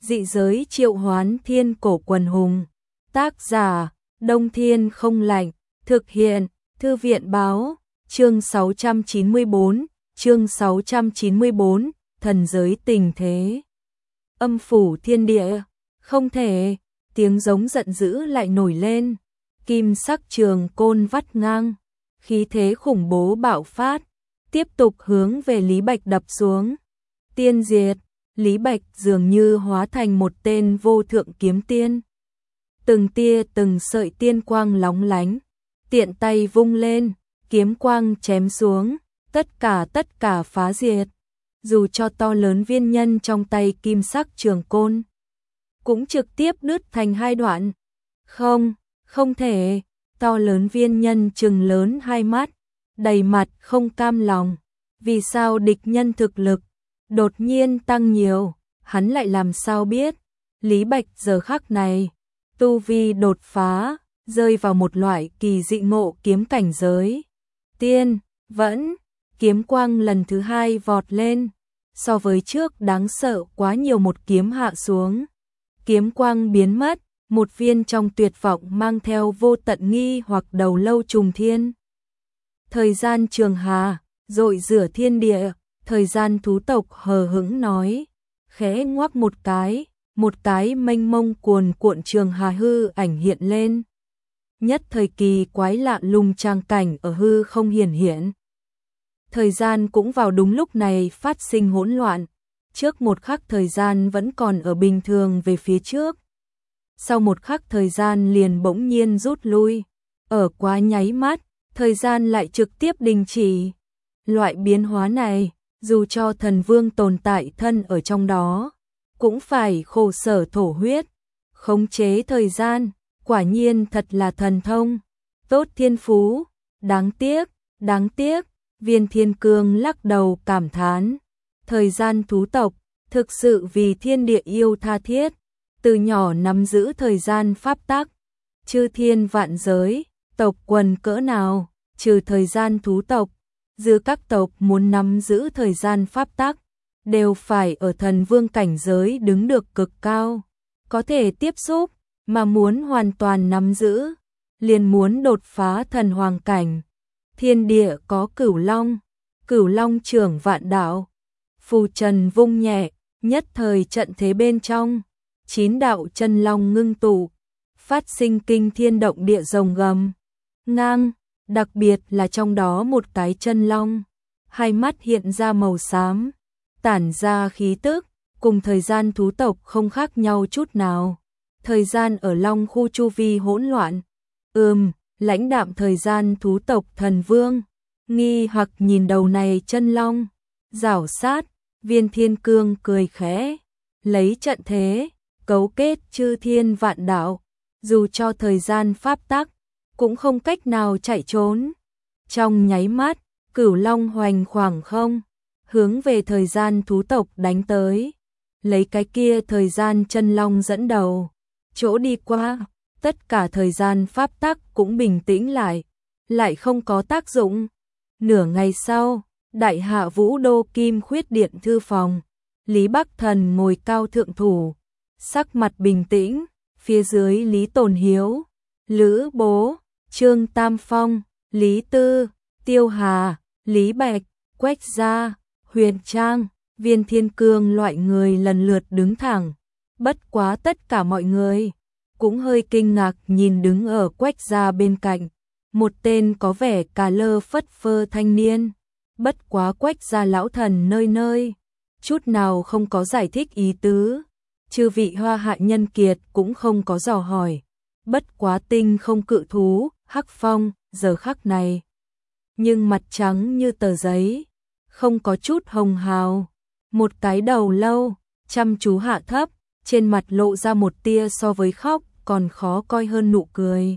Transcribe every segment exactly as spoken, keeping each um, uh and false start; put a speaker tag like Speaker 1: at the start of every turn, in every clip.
Speaker 1: Dị giới triệu hoán thiên cổ quần hùng. Tác giả, Đông Thiên không lạnh. Thực hiện, Thư viện báo. Chương sáu trăm chín mươi bốn, chương sáu trăm chín mươi bốn, thần giới tình thế. Âm phủ thiên địa, không thể, tiếng giống giận dữ lại nổi lên. Kim sắc trường côn vắt ngang, khí thế khủng bố bạo phát, tiếp tục hướng về Lý Bạch đập xuống. Tiên diệt, Lý Bạch dường như hóa thành một tên vô thượng kiếm tiên. Từng tia từng sợi tiên quang lóng lánh, tiện tay vung lên, kiếm quang chém xuống, tất cả tất cả phá diệt. Dù cho to lớn viên nhân trong tay kim sắc trường côn, cũng trực tiếp đứt thành hai đoạn. Không, không thể, to lớn viên nhân trừng lớn hai mắt, đầy mặt không cam lòng. Vì sao địch nhân thực lực đột nhiên tăng nhiều, hắn lại làm sao biết? Lý Bạch giờ khắc này, tu vi đột phá, rơi vào một loại kỳ dị ngộ kiếm cảnh giới. Tiên, vẫn, kiếm quang lần thứ hai vọt lên, so với trước đáng sợ quá nhiều, một kiếm hạ xuống. Kiếm quang biến mất, một viên trong tuyệt vọng mang theo vô tận nghi hoặc đầu lâu trùng thiên. Thời gian trường hà, dội rửa thiên địa, thời gian thú tộc hờ hững nói, khẽ ngoắc một cái, một cái mênh mông cuồn cuộn trường hà hư ảnh hiện lên. Nhất thời kỳ quái lạ lùng trang cảnh ở hư không hiển hiện. Thời gian cũng vào đúng lúc này phát sinh hỗn loạn, trước một khắc thời gian vẫn còn ở bình thường về phía trước. Sau một khắc thời gian liền bỗng nhiên rút lui, ở quá nháy mắt, thời gian lại trực tiếp đình chỉ. Loại biến hóa này, dù cho thần vương tồn tại thân ở trong đó, cũng phải khổ sở thổ huyết. Khống chế thời gian, quả nhiên thật là thần thông, tốt thiên phú, đáng tiếc, đáng tiếc. Viên Thiên Cương lắc đầu cảm thán, thời gian thú tộc, thực sự vì thiên địa yêu tha thiết, từ nhỏ nắm giữ thời gian pháp tắc. Chư thiên vạn giới, tộc quần cỡ nào, trừ thời gian thú tộc, dư các tộc muốn nắm giữ thời gian pháp tắc, đều phải ở thần vương cảnh giới đứng được cực cao, có thể tiếp xúc, mà muốn hoàn toàn nắm giữ, liền muốn đột phá thần hoàng cảnh. Thiên địa có cửu long, cửu long trưởng vạn đạo, phù trần vung nhẹ, nhất thời trận thế bên trong, chín đạo chân long ngưng tụ, phát sinh kinh thiên động địa rồng gầm, ngang, đặc biệt là trong đó một cái chân long, hai mắt hiện ra màu xám, tản ra khí tức, cùng thời gian thú tộc không khác nhau chút nào. Thời gian ở long khu chu vi hỗn loạn, ừm, lãnh đạm thời gian thú tộc thần vương, nghi hoặc nhìn đầu này chân long, rảo sát. Viên Thiên Cương cười khẽ, lấy trận thế, cấu kết chư thiên vạn đạo, dù cho thời gian pháp tắc, cũng không cách nào chạy trốn. Trong nháy mắt, cửu long hoành khoảng không, hướng về thời gian thú tộc đánh tới, lấy cái kia thời gian chân long dẫn đầu, chỗ đi qua, tất cả thời gian pháp tắc cũng bình tĩnh lại, lại không có tác dụng. Nửa ngày sau, đại hạ Vũ Đô Kim Khuyết Điện thư phòng, Lý Bắc Thần ngồi cao thượng thủ, sắc mặt bình tĩnh, phía dưới Lý Tồn Hiếu, Lữ Bố, Trương Tam Phong, Lý Tư, Tiêu Hà, Lý Bạch, Quách Gia, Huyền Trang, Viên Thiên Cương loại người lần lượt đứng thẳng. Bất quá tất cả mọi người cũng hơi kinh ngạc nhìn đứng ở Quách Gia bên cạnh, một tên có vẻ cà lơ phất phơ thanh niên. Bất quá Quách Gia lão thần nơi nơi, chút nào không có giải thích ý tứ, chư vị hoa hạ nhân kiệt cũng không có dò hỏi. Bất quá tinh không cự thú, Hắc Phong, giờ khắc này, nhưng mặt trắng như tờ giấy, không có chút hồng hào, một cái đầu lâu, chăm chú hạ thấp, trên mặt lộ ra một tia so với khóc còn khó coi hơn nụ cười.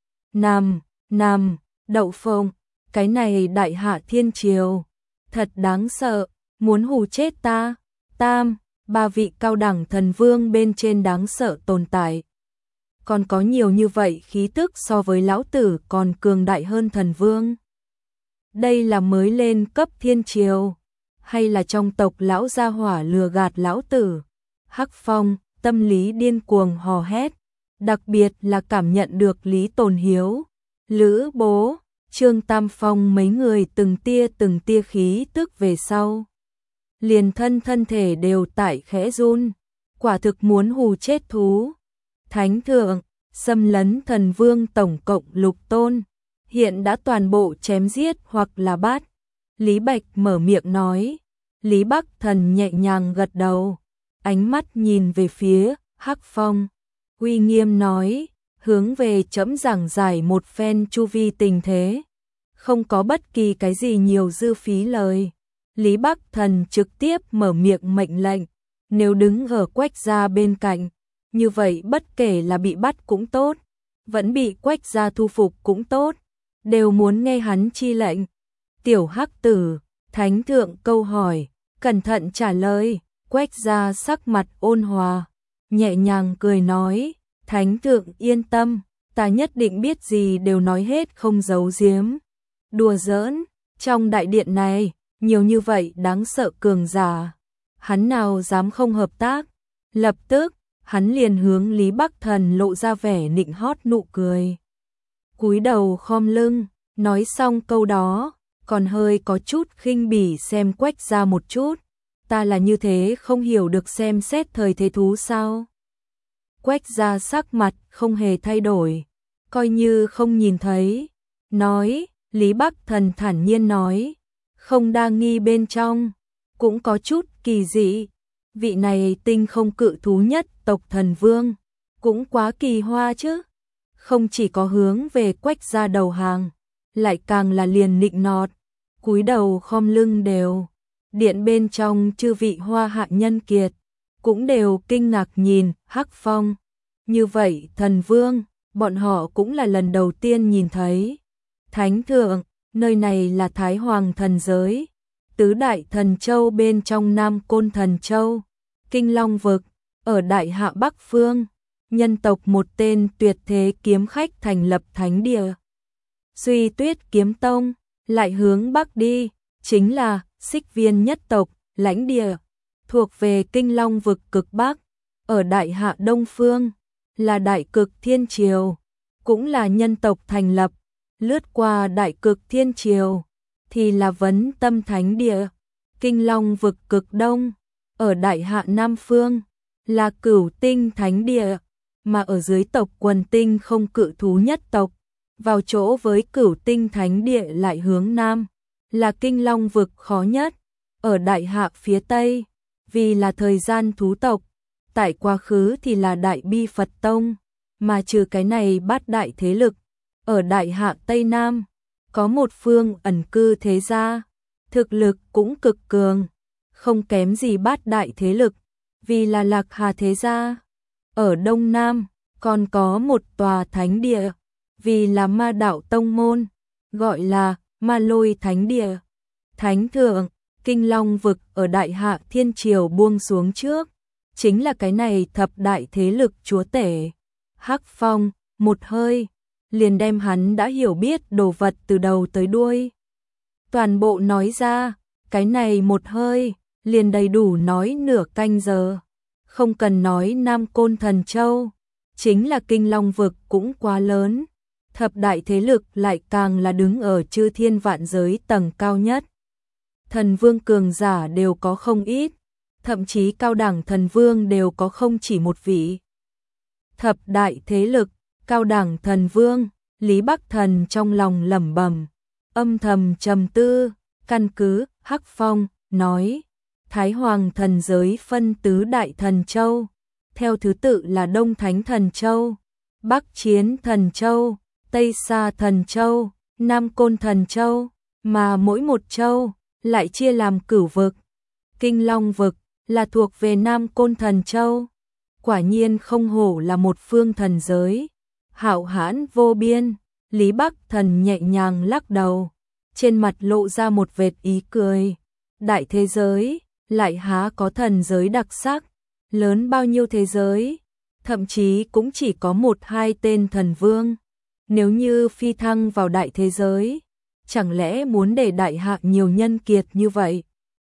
Speaker 1: Nằm, nằm, đậu phộng, cái này đại hạ thiên triều, thật đáng sợ, muốn hù chết ta. Tam, ba vị cao đẳng thần vương bên trên đáng sợ tồn tại, còn có nhiều như vậy khí tức so với lão tử còn cường đại hơn thần vương. Đây là mới lên cấp thiên triều, hay là trong tộc lão gia hỏa lừa gạt lão tử? Hắc Phong, tâm lý điên cuồng hò hét, đặc biệt là cảm nhận được Lý Tồn Hiếu, Lữ Bố, Trương Tam Phong mấy người từng tia từng tia khí tức về sau. Liền thân thân thể đều tại khẽ run, quả thực muốn hù chết thú. Thánh thượng, xâm lấn thần vương tổng cộng lục tôn, hiện đã toàn bộ chém giết hoặc là bắt. Lý Bạch mở miệng nói, Lý Bắc Thần nhẹ nhàng gật đầu, ánh mắt nhìn về phía Hắc Phong, uy nghiêm nói, hướng về trẫm giảng giải một phen chu vi tình thế, không có bất kỳ cái gì nhiều dư phí lời. Lý Bắc Thần trực tiếp mở miệng mệnh lệnh, nếu đứng ở Quách gia bên cạnh, như vậy bất kể là bị bắt cũng tốt, vẫn bị Quách gia thu phục cũng tốt, đều muốn nghe hắn chi lệnh. Tiểu Hắc Tử, Thánh thượng câu hỏi, cẩn thận trả lời. Quách gia sắc mặt ôn hòa, nhẹ nhàng cười nói, Thánh thượng yên tâm, ta nhất định biết gì đều nói hết không giấu giếm. Đùa giỡn, trong đại điện này, nhiều như vậy đáng sợ cường giả, hắn nào dám không hợp tác. Lập tức, hắn liền hướng Lý Bắc Thần lộ ra vẻ nịnh hót nụ cười. Cúi đầu khom lưng, nói xong câu đó, còn hơi có chút khinh bỉ xem Quách gia một chút. Ta là như thế không hiểu được xem xét thời thế thú sao? Quách gia sắc mặt không hề thay đổi, coi như không nhìn thấy. Nói, Lý Bắc Thần thản nhiên nói, không đa nghi bên trong, cũng có chút kỳ dị. Vị này tinh không cự thú nhất tộc thần vương, cũng quá kỳ hoa chứ. Không chỉ có hướng về Quách gia đầu hàng, lại càng là liền nịnh nọt, cúi đầu khom lưng đều. Điện bên trong chư vị hoa hạ nhân kiệt, cũng đều kinh ngạc nhìn Hắc Phong. Như vậy thần vương, bọn họ cũng là lần đầu tiên nhìn thấy. Thánh thượng, nơi này là Thái Hoàng thần giới, tứ đại thần châu bên trong Nam Côn thần châu, Kinh Long vực, ở Đại Hạ Bắc Phương, nhân tộc một tên tuyệt thế kiếm khách thành lập thánh địa. Duy Tuyết kiếm tông, lại hướng Bắc đi, chính là Xích Viên nhất tộc, lãnh địa, thuộc về Kinh Long vực cực Bắc, ở Đại Hạ Đông Phương, là Đại Cực Thiên Triều, cũng là nhân tộc thành lập. Lướt qua Đại Cực Thiên Triều, thì là Vấn Tâm Thánh Địa, Kinh Long vực cực Đông, ở Đại Hạ Nam Phương, là Cửu Tinh Thánh Địa, mà ở dưới tộc quần tinh không cự thú nhất tộc, vào chỗ với Cửu Tinh Thánh Địa lại hướng Nam, là Kinh Long vực khó nhất, ở Đại Hạ phía Tây, vì là thời gian thú tộc, tại quá khứ thì là Đại Bi Phật Tông, mà trừ cái này bát đại thế lực, ở Đại Hạ Tây Nam, có một phương ẩn cư thế gia, thực lực cũng cực cường, không kém gì bát đại thế lực, vì là Lạc Hà thế gia. Ở Đông Nam, còn có một tòa thánh địa, vì là Ma Đạo Tông môn, gọi là Ma Lôi Thánh Địa. Thánh thượng, Kinh Long vực ở Đại Hạ Thiên Triều buông xuống trước, chính là cái này thập đại thế lực chúa tể. Hắc Phong, một hơi, liền đem hắn đã hiểu biết đồ vật từ đầu tới đuôi. Toàn bộ nói ra, cái này một hơi, liền đầy đủ nói nửa canh giờ. Không cần nói Nam Côn Thần Châu, chính là Kinh Long vực cũng quá lớn. Thập đại thế lực lại càng là đứng ở chư thiên vạn giới tầng cao nhất. Thần vương cường giả đều có không ít, thậm chí cao đẳng thần vương đều có không chỉ một vị. Thập đại thế lực, cao đẳng thần vương, Lý Bắc Thần trong lòng lẩm bẩm, âm thầm trầm tư, căn cứ Hắc Phong nói, Thái Hoàng thần giới phân tứ đại thần châu, theo thứ tự là Đông Thánh thần châu, Bắc Chiến thần châu, Tây Sa thần châu, Nam Côn thần châu, mà mỗi một châu lại chia làm cửu vực. Kinh Long vực là thuộc về Nam Côn thần châu. Quả nhiên không hổ là một phương thần giới, hạo hãn vô biên. Lý Bắc Thần nhẹ nhàng lắc đầu, trên mặt lộ ra một vệt ý cười. Đại thế giới, lại há có thần giới đặc sắc, lớn bao nhiêu thế giới, thậm chí cũng chỉ có một hai tên thần vương. Nếu như phi thăng vào đại thế giới, chẳng lẽ muốn để Đại Hạ nhiều nhân kiệt như vậy,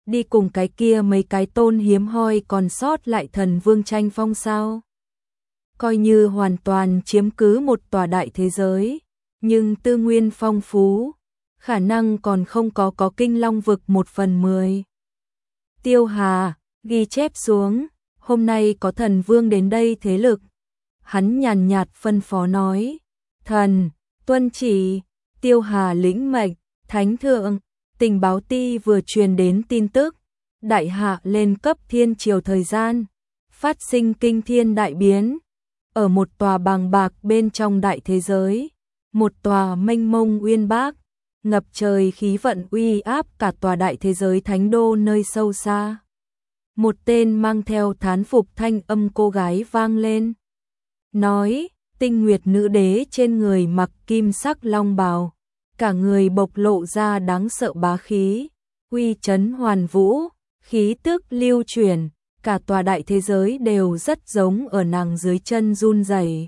Speaker 1: đi cùng cái kia mấy cái tôn hiếm hoi còn sót lại thần vương tranh phong sao? Coi như hoàn toàn chiếm cứ một tòa đại thế giới, nhưng tư nguyên phong phú, khả năng còn không có có kinh long vực một phần mười. Tiêu Hà, ghi chép xuống, hôm nay có thần vương đến đây thế lực. Hắn nhàn nhạt phân phó nói, thần, tuân chỉ. Tiêu Hà lĩnh mệnh, thánh thượng, tình báo ti vừa truyền đến tin tức, đại hạ lên cấp thiên triều thời gian, phát sinh kinh thiên đại biến. Ở một tòa bàng bạc bên trong đại thế giới, một tòa mênh mông uyên bác, ngập trời khí vận uy áp cả tòa đại thế giới thánh đô nơi sâu xa. Một tên mang theo thán phục thanh âm cô gái vang lên. Nói, tinh nguyệt nữ đế trên người mặc kim sắc long bào, cả người bộc lộ ra đáng sợ bá khí, uy chấn hoàn vũ, khí tức lưu chuyển, cả tòa đại thế giới đều rất giống ở nàng dưới chân run rẩy.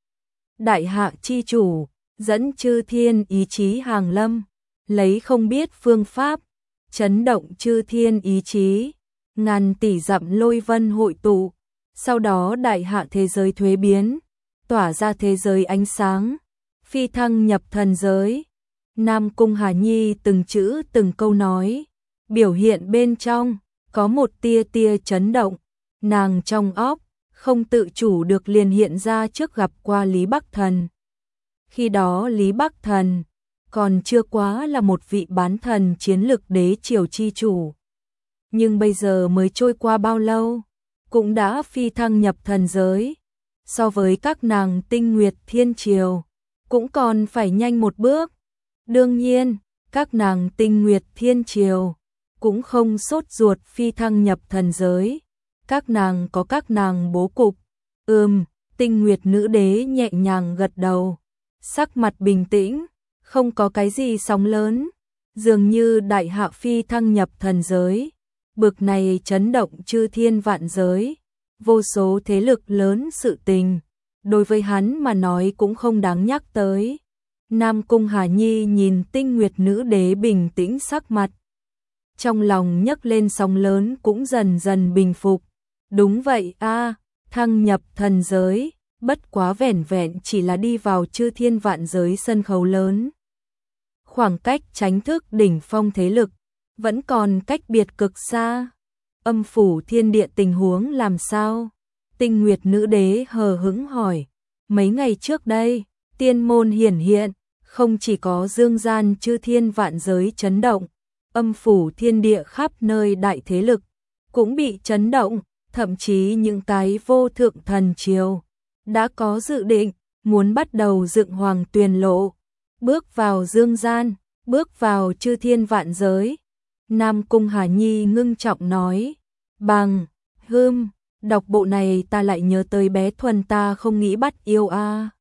Speaker 1: Đại hạ chi chủ, dẫn chư thiên ý chí hàng lâm, lấy không biết phương pháp, chấn động chư thiên ý chí, ngàn tỷ dặm lôi vân hội tụ, sau đó đại hạ thế giới thuế biến, tỏa ra thế giới ánh sáng, phi thăng nhập thần giới. Nam Cung Hà Nhi từng chữ từng câu nói, biểu hiện bên trong, có một tia tia chấn động, nàng trong óc, không tự chủ được liền hiện ra trước gặp qua Lý Bắc Thần. Khi đó Lý Bắc Thần, còn chưa quá là một vị bán thần chiến lực đế triều chi chủ. Nhưng bây giờ mới trôi qua bao lâu, cũng đã phi thăng nhập thần giới, so với các nàng tinh nguyệt thiên triều, cũng còn phải nhanh một bước. Đương nhiên, các nàng tinh nguyệt thiên triều cũng không sốt ruột phi thăng nhập thần giới, các nàng có các nàng bố cục. Ừm, tinh nguyệt nữ đế nhẹ nhàng gật đầu, sắc mặt bình tĩnh, không có cái gì sóng lớn, dường như đại hạ phi thăng nhập thần giới, bực này chấn động chư thiên vạn giới, vô số thế lực lớn sự tình, đối với hắn mà nói cũng không đáng nhắc tới. Nam Cung Hà Nhi nhìn tinh nguyệt nữ đế bình tĩnh sắc mặt, trong lòng nhấc lên sóng lớn cũng dần dần bình phục. Đúng vậy a, thăng nhập thần giới, bất quá vẻn vẹn chỉ là đi vào chư thiên vạn giới sân khấu lớn. Khoảng cách tránh thức đỉnh phong thế lực, vẫn còn cách biệt cực xa. Âm phủ thiên địa tình huống làm sao? Tinh nguyệt nữ đế hờ hững hỏi. Mấy ngày trước đây, tiên môn hiển hiện, không chỉ có dương gian chư thiên vạn giới chấn động, âm phủ thiên địa khắp nơi đại thế lực, cũng bị chấn động, thậm chí những cái vô thượng thần triều, đã có dự định, muốn bắt đầu dựng hoàng tuyền lộ, bước vào dương gian, bước vào chư thiên vạn giới. Nam Cung Hà Nhi ngưng trọng nói, bằng, hưm, đọc bộ này ta lại nhớ tới bé Thuần ta không nghĩ bắt yêu a.